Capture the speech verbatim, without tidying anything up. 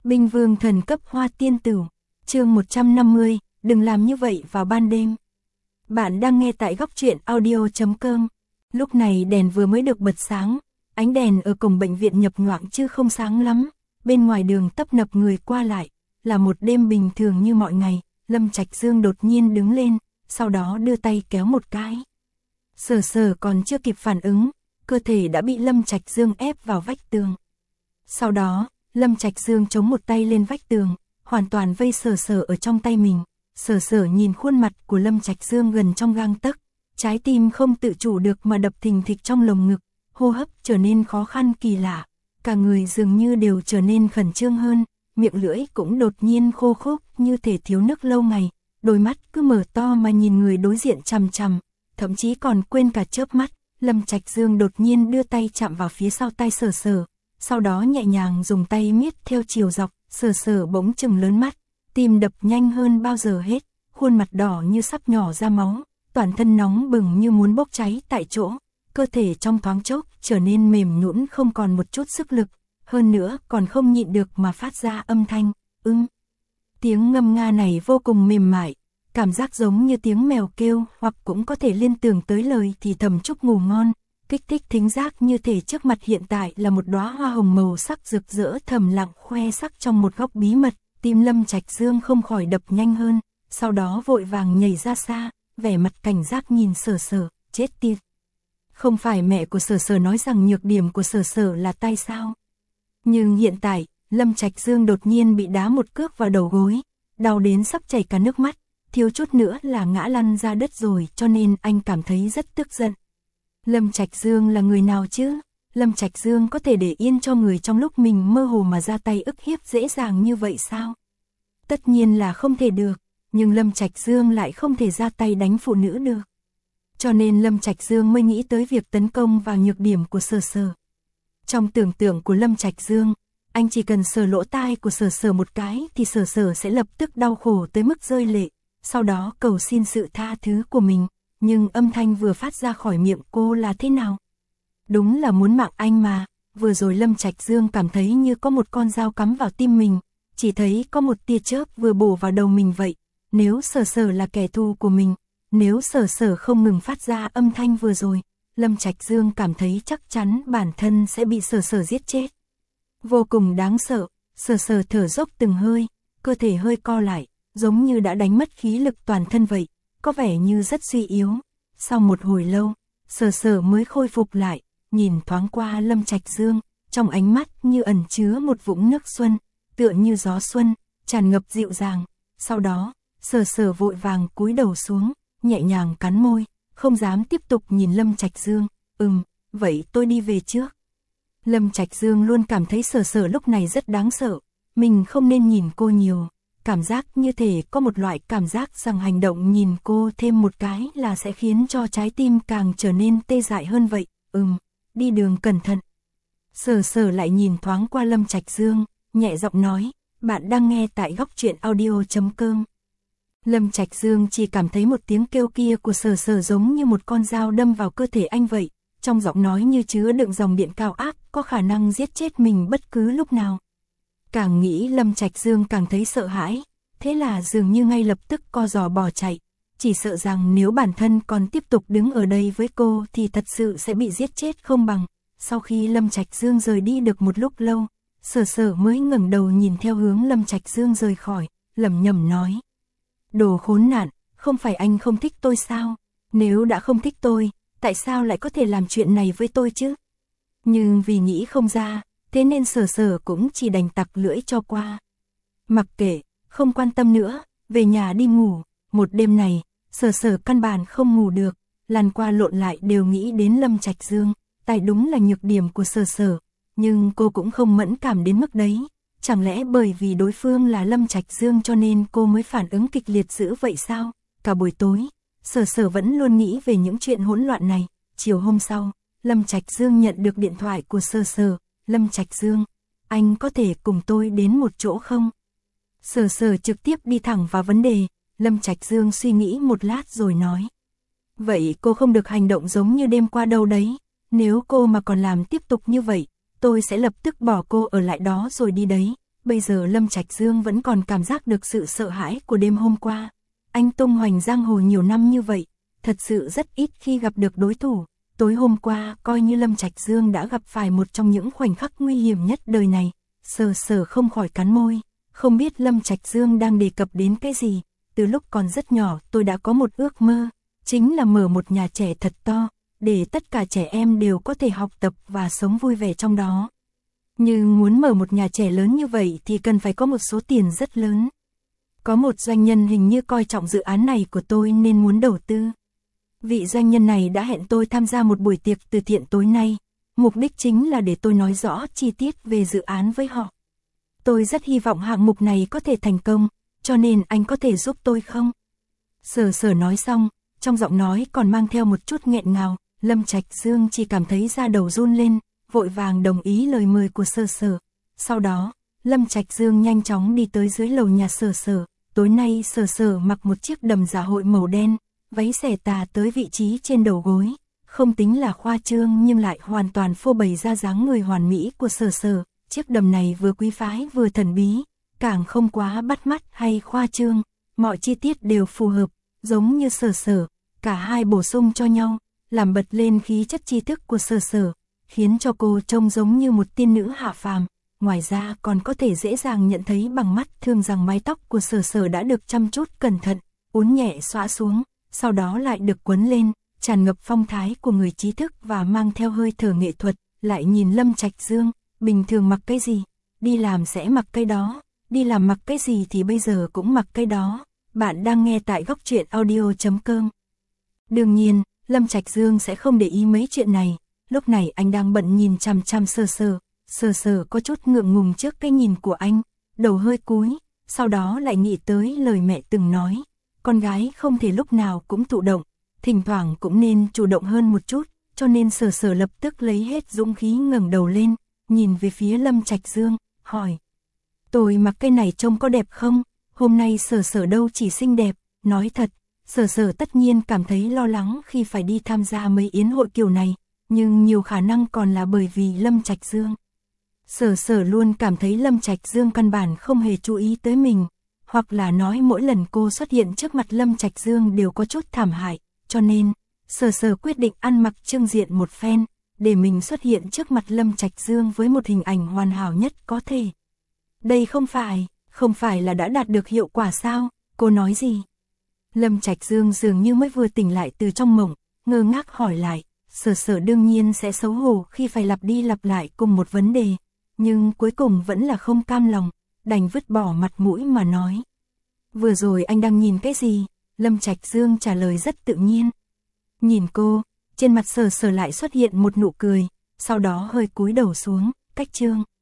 Binh vương thần cấp hoa tiên tử, chương một trăm năm mươi, đừng làm như vậy vào ban đêm. Bạn đang nghe tại góc truyện audio chấm com. Lúc này đèn vừa mới được bật sáng, ánh đèn ở cổng bệnh viện nhập nhoạng chứ không sáng lắm, bên ngoài đường tấp nập người qua lại, là một đêm bình thường như mọi ngày. Lâm Trạch Dương đột nhiên đứng lên, sau đó đưa tay kéo một cái. Sở Sở còn chưa kịp phản ứng, cơ thể đã bị Lâm Trạch Dương ép vào vách tường. Sau đó, Lâm Trạch Dương chống một tay lên vách tường, hoàn toàn vây Sở Sở ở trong tay mình. Sở Sở nhìn khuôn mặt của Lâm Trạch Dương gần trong gang tấc, trái tim không tự chủ được mà đập thình thịch trong lồng ngực, hô hấp trở nên khó khăn kỳ lạ, cả người dường như đều trở nên khẩn trương hơn, miệng lưỡi cũng đột nhiên khô khốc như thể thiếu nước lâu ngày, đôi mắt cứ mở to mà nhìn người đối diện chằm chằm, thậm chí còn quên cả chớp mắt. Lâm Trạch Dương đột nhiên đưa tay chạm vào phía sau tay Sở Sở, sau đó nhẹ nhàng dùng tay miết theo chiều dọc. Sở Sở bỗng chừng lớn mắt, tim đập nhanh hơn bao giờ hết, khuôn mặt đỏ như sắp nhỏ ra máu, toàn thân nóng bừng như muốn bốc cháy tại chỗ, cơ thể trong thoáng chốc trở nên mềm nhũn không còn một chút sức lực, hơn nữa còn không nhịn được mà phát ra âm thanh, ưng. Tiếng ngâm nga này vô cùng mềm mại, cảm giác giống như tiếng mèo kêu, hoặc cũng có thể liên tưởng tới lời thì thầm chúc ngủ ngon, kích thích thính giác như thể trước mặt hiện tại là một đóa hoa hồng màu sắc rực rỡ thầm lặng khoe sắc trong một góc bí mật. Tim Lâm Trạch Dương không khỏi đập nhanh hơn, sau đó vội vàng nhảy ra xa, vẻ mặt cảnh giác nhìn Sở Sở, chết tiệt. Không phải mẹ của Sở Sở nói rằng nhược điểm của Sở Sở là tay sao? Nhưng hiện tại, Lâm Trạch Dương đột nhiên bị đá một cước vào đầu gối, đau đến sắp chảy cả nước mắt, thiếu chút nữa là ngã lăn ra đất rồi, cho nên anh cảm thấy rất tức giận. Lâm Trạch Dương là người nào chứ? Lâm Trạch Dương có thể để yên cho người trong lúc mình mơ hồ mà ra tay ức hiếp dễ dàng như vậy sao? Tất nhiên là không thể được, nhưng Lâm Trạch Dương lại không thể ra tay đánh phụ nữ được. Cho nên Lâm Trạch Dương mới nghĩ tới việc tấn công vào nhược điểm của Sở Sở. Trong tưởng tượng của Lâm Trạch Dương, anh chỉ cần sờ lỗ tai của Sở Sở một cái thì Sở Sở sẽ lập tức đau khổ tới mức rơi lệ, sau đó cầu xin sự tha thứ của mình. Nhưng âm thanh vừa phát ra khỏi miệng cô là thế nào? Đúng là muốn mạng anh mà. Vừa rồi Lâm Trạch Dương cảm thấy như có một con dao cắm vào tim mình, chỉ thấy có một tia chớp vừa bổ vào đầu mình vậy. Nếu Sở Sở là kẻ thù của mình, nếu Sở Sở không ngừng phát ra âm thanh vừa rồi, Lâm Trạch Dương cảm thấy chắc chắn bản thân sẽ bị Sở Sở giết chết. Vô cùng đáng sợ. Sở Sở thở dốc từng hơi, cơ thể hơi co lại, giống như đã đánh mất khí lực toàn thân vậy, có vẻ như rất suy yếu. Sau một hồi lâu, Sở Sở mới khôi phục lại, nhìn thoáng qua Lâm Trạch Dương, trong ánh mắt như ẩn chứa một vũng nước xuân, tựa như gió xuân, tràn ngập dịu dàng. Sau đó, Sở Sở vội vàng cúi đầu xuống, nhẹ nhàng cắn môi, không dám tiếp tục nhìn Lâm Trạch Dương. Ừm, vậy tôi đi về trước. Lâm Trạch Dương luôn cảm thấy Sở Sở lúc này rất đáng sợ, mình không nên nhìn cô nhiều. Cảm giác như thể có một loại cảm giác rằng hành động nhìn cô thêm một cái là sẽ khiến cho trái tim càng trở nên tê dại hơn vậy. Ừm, đi đường cẩn thận. Sở Sở lại nhìn thoáng qua Lâm Trạch Dương, nhẹ giọng nói, bạn đang nghe tại góc truyện audio chấm com. Lâm Trạch Dương chỉ cảm thấy một tiếng kêu kia của Sở Sở giống như một con dao đâm vào cơ thể anh vậy, trong giọng nói như chứa đựng dòng điện cao áp, có khả năng giết chết mình bất cứ lúc nào. Càng nghĩ Lâm Trạch Dương càng thấy sợ hãi, thế là dường như ngay lập tức co giò bỏ chạy, chỉ sợ rằng nếu bản thân còn tiếp tục đứng ở đây với cô thì thật sự sẽ bị giết chết không bằng. Sau khi Lâm Trạch Dương rời đi được một lúc lâu, Sở Sở mới ngẩng đầu nhìn theo hướng Lâm Trạch Dương rời khỏi, lẩm nhẩm nói: đồ khốn nạn, không phải anh không thích tôi sao? Nếu đã không thích tôi, tại sao lại có thể làm chuyện này với tôi chứ? Nhưng vì nghĩ không ra, thế nên Sở Sở cũng chỉ đành tặc lưỡi cho qua. Mặc kệ, không quan tâm nữa, về nhà đi ngủ. Một đêm này, Sở Sở căn bản không ngủ được, lăn qua lộn lại đều nghĩ đến Lâm Trạch Dương, tại đúng là nhược điểm của Sở Sở, nhưng cô cũng không mẫn cảm đến mức đấy. Chẳng lẽ bởi vì đối phương là Lâm Trạch Dương cho nên cô mới phản ứng kịch liệt dữ vậy sao? Cả buổi tối, Sở Sở vẫn luôn nghĩ về những chuyện hỗn loạn này. Chiều hôm sau, Lâm Trạch Dương nhận được điện thoại của Sở Sở. Lâm Trạch Dương, anh có thể cùng tôi đến một chỗ không? Sở Sở trực tiếp đi thẳng vào vấn đề. Lâm Trạch Dương suy nghĩ một lát rồi nói: vậy cô không được hành động giống như đêm qua đâu đấy. Nếu cô mà còn làm tiếp tục như vậy, tôi sẽ lập tức bỏ cô ở lại đó rồi đi đấy. bây giờ Lâm Trạch Dương vẫn còn cảm giác được sự sợ hãi của đêm hôm qua. Anh tung hoành giang hồ nhiều năm như vậy, thật sự rất ít khi gặp được đối thủ. Tối hôm qua, coi như Lâm Trạch Dương đã gặp phải một trong những khoảnh khắc nguy hiểm nhất đời này. Sở Sở không khỏi cắn môi, không biết Lâm Trạch Dương đang đề cập đến cái gì. Từ lúc còn rất nhỏ, tôi đã có một ước mơ, chính là mở một nhà trẻ thật to, để tất cả trẻ em đều có thể học tập và sống vui vẻ trong đó. Nhưng muốn mở một nhà trẻ lớn như vậy thì cần phải có một số tiền rất lớn. Có một doanh nhân hình như coi trọng dự án này của tôi nên muốn đầu tư. Vị doanh nhân này đã hẹn tôi tham gia một buổi tiệc từ thiện tối nay, mục đích chính là để tôi nói rõ chi tiết về dự án với họ. Tôi rất hy vọng hạng mục này có thể thành công, cho nên anh có thể giúp tôi không? Sở Sở nói xong, trong giọng nói còn mang theo một chút nghẹn ngào. Lâm Trạch Dương chỉ cảm thấy da đầu run lên, vội vàng đồng ý lời mời của Sở Sở. Sau đó, Lâm Trạch Dương nhanh chóng đi tới dưới lầu nhà Sở Sở. Tối nay Sở Sở mặc một chiếc đầm dạ hội màu đen, váy xẻ tà tới vị trí trên đầu gối. Không tính là khoa trương nhưng lại hoàn toàn phô bày ra dáng người hoàn mỹ của Sở Sở. Chiếc đầm này vừa quý phái vừa thần bí, càng không quá bắt mắt hay khoa trương. Mọi chi tiết đều phù hợp, giống như Sở Sở. Cả hai bổ sung cho nhau, làm bật lên khí chất tri thức của Sở Sở, khiến cho cô trông giống như một tiên nữ hạ phàm. Ngoài ra còn có thể dễ dàng nhận thấy bằng mắt thường rằng mái tóc của Sở Sở đã được chăm chút cẩn thận, uốn nhẹ xõa xuống, sau đó lại được quấn lên, tràn ngập phong thái của người trí thức và mang theo hơi thở nghệ thuật. Lại nhìn Lâm Trạch Dương, bình thường mặc cái gì, đi làm sẽ mặc cái đó, đi làm mặc cái gì thì bây giờ cũng mặc cái đó. Bạn đang nghe tại góc truyện audio chấm com. Đương nhiên, Lâm Trạch Dương sẽ không để ý mấy chuyện này, lúc này anh đang bận nhìn chằm chằm Sở Sở. Sở Sở có chút ngượng ngùng trước cái nhìn của anh, đầu hơi cúi, sau đó lại nghĩ tới lời mẹ từng nói, con gái không thể lúc nào cũng thụ động, thỉnh thoảng cũng nên chủ động hơn một chút, cho nên Sở Sở lập tức lấy hết dũng khí ngẩng đầu lên, nhìn về phía Lâm Trạch Dương, hỏi: "Tôi mặc cái này trông có đẹp không?" Hôm nay Sở Sở đâu chỉ xinh đẹp, nói thật, Sở Sở tất nhiên cảm thấy lo lắng khi phải đi tham gia mấy yến hội kiểu này, nhưng nhiều khả năng còn là bởi vì Lâm Trạch Dương. Sở Sở luôn cảm thấy Lâm Trạch Dương căn bản không hề chú ý tới mình, hoặc là nói mỗi lần cô xuất hiện trước mặt Lâm Trạch Dương đều có chút thảm hại, cho nên Sở Sở quyết định ăn mặc trưng diện một phen, để mình xuất hiện trước mặt Lâm Trạch Dương với một hình ảnh hoàn hảo nhất có thể. Đây không phải, không phải là đã đạt được hiệu quả sao? Cô nói gì? Lâm Trạch Dương dường như mới vừa tỉnh lại từ trong mộng, ngơ ngác hỏi lại. Sở Sở đương nhiên sẽ xấu hổ khi phải lặp đi lặp lại cùng một vấn đề, nhưng cuối cùng vẫn là không cam lòng, đành vứt bỏ mặt mũi mà nói: "Vừa rồi anh đang nhìn cái gì?" Lâm Trạch Dương trả lời rất tự nhiên. Nhìn cô, trên mặt Sở Sở lại xuất hiện một nụ cười, sau đó hơi cúi đầu xuống, cách chương.